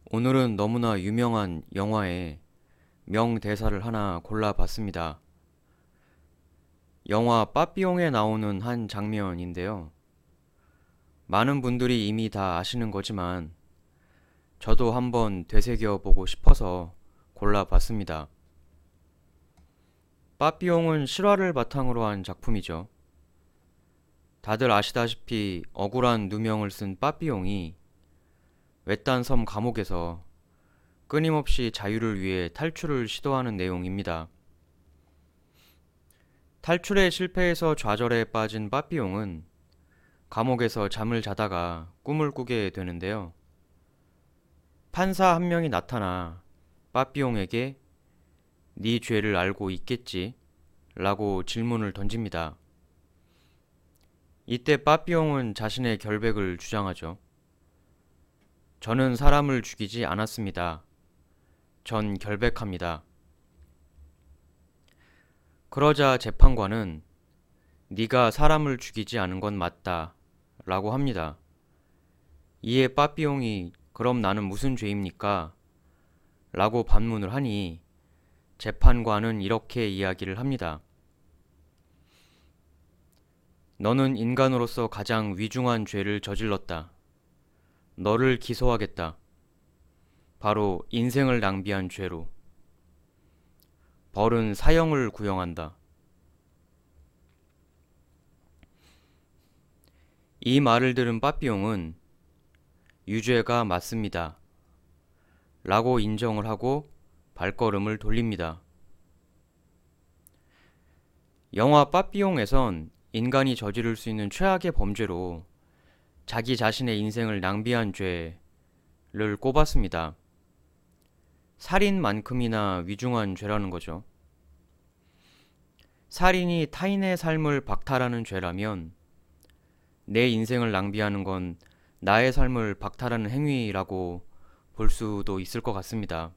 오늘은 너무나 유명한 영화의 명대사를 하나 골라봤습니다. 영화 빠삐용에 나오는 한 장면인데요. 많은 분들이 이미 다 아시는 거지만 저도 한번 되새겨보고 싶어서 골라봤습니다. 빠삐용은 실화를 바탕으로 한 작품이죠. 다들 아시다시피 억울한 누명을 쓴 빠삐용이 외딴 섬 감옥에서 끊임없이 자유를 위해 탈출을 시도하는 내용입니다. 탈출에 실패해서 좌절에 빠진 빠삐용은 감옥에서 잠을 자다가 꿈을 꾸게 되는데요. 판사 한 명이 나타나 빠삐용에게 네 죄를 알고 있겠지? 라고 질문을 던집니다. 이때 빠삐용은 자신의 결백을 주장하죠. 저는 사람을 죽이지 않았습니다. 전 결백합니다. 그러자 재판관은 네가 사람을 죽이지 않은 건 맞다 라고 합니다. 이에 빠삐용이 그럼 나는 무슨 죄입니까? 라고 반문을 하니 재판관은 이렇게 이야기를 합니다. 너는 인간으로서 가장 위중한 죄를 저질렀다. 너를 기소하겠다. 바로 인생을 낭비한 죄로. 벌은 사형을 구형한다. 이 말을 들은 빠삐용은 유죄가 맞습니다. 라고 인정을 하고 발걸음을 돌립니다. 영화 빠삐용에선 인간이 저지를 수 있는 최악의 범죄로 자기 자신의 인생을 낭비한 죄를 꼽았습니다. 살인만큼이나 위중한 죄라는 거죠. 살인이 타인의 삶을 박탈하는 죄라면 내 인생을 낭비하는 건 나의 삶을 박탈하는 행위라고 볼 수도 있을 것 같습니다.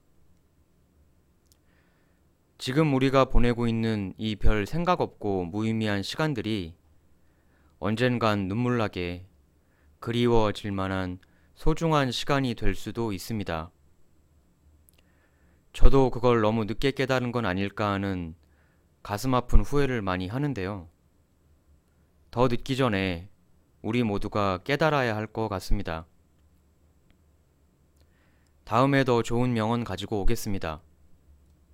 지금 우리가 보내고 있는 이 별 생각 없고 무의미한 시간들이 언젠간 눈물나게 그리워질 만한 소중한 시간이 될 수도 있습니다. 저도 그걸 너무 늦게 깨달은 건 아닐까 하는 가슴 아픈 후회를 많이 하는데요. 더 늦기 전에 우리 모두가 깨달아야 할 것 같습니다. 다음에 더 좋은 명언 가지고 오겠습니다.